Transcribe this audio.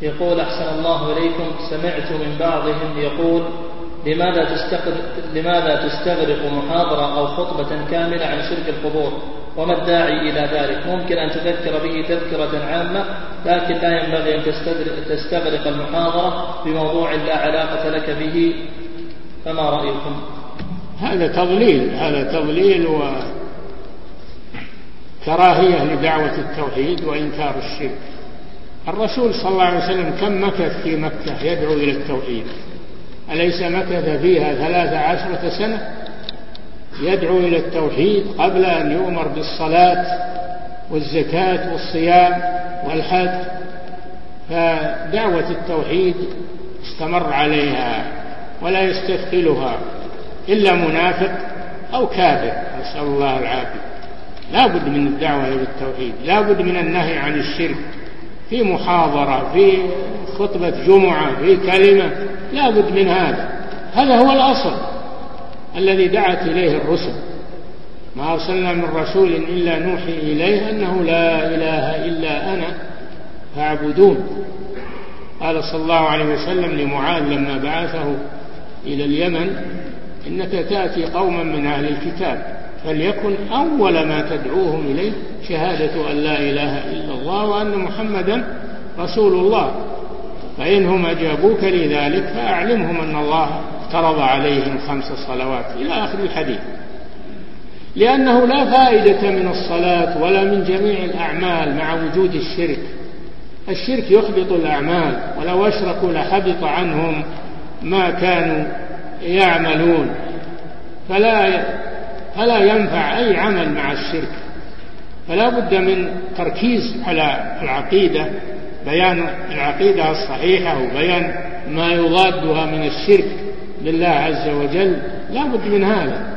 يقول: أحسن الله إليكم، سمعت من بعضهم يقول: لماذا تستغرق محاضرة أو خطبة كاملة عن شرك القبور؟ وما الداعي إلى ذلك؟ ممكن أن تذكر به تذكرة عامة، لكن لا ينبغي أن تستغرق المحاضرة بموضوع لا علاقة لك به، فما رأيكم؟ هذا تضليل وكراهية لدعوة التوحيد وإنكار الشرك. الرسول صلى الله عليه وسلم كم مكث في مكة يدعو إلى التوحيد؟ أليس مكث فيها 13 سنة يدعو إلى التوحيد قبل أن يؤمر بالصلاة والزكاة والصيام والحج؟ فدعوة التوحيد استمر عليها ولا يستثقلها إلا منافق أو كافر، نسأل الله العافية. لا بد من الدعوة إلى التوحيد، لا بد من النهي عن الشرك في محاضرة، في خطبة جمعة، في كلمة، لا بد من هذا هو الأصل الذي دعت إليه الرسل. ما أرسلنا من رسول إلا نوحي إليه أنه لا إله إلا أنا فاعبدون. قال صلى الله عليه وسلم لمعاذ لما بعثه إلى اليمن: إنك تأتي قوما من أهل الكتاب فليكن أول ما تدعوهم إليه شهادة أن لا إله إلا الله وأن محمدا رسول الله، فإنهم أجابوك لذلك فأعلمهم أن الله افترض عليهم 5 صلوات إلى آخر الحديث. لأنه لا فائدة من الصلاة ولا من جميع الأعمال مع وجود الشرك. الشرك يحبط الأعمال، ولو أشركوا لحبط عنهم ما كانوا يعملون، فلا ينفع أي عمل مع الشرك. فلا بد من تركيز على العقيدة، بيان العقيدة الصحيحة وبيان ما يضادها من الشرك بالله عز وجل، لا بد من هذا.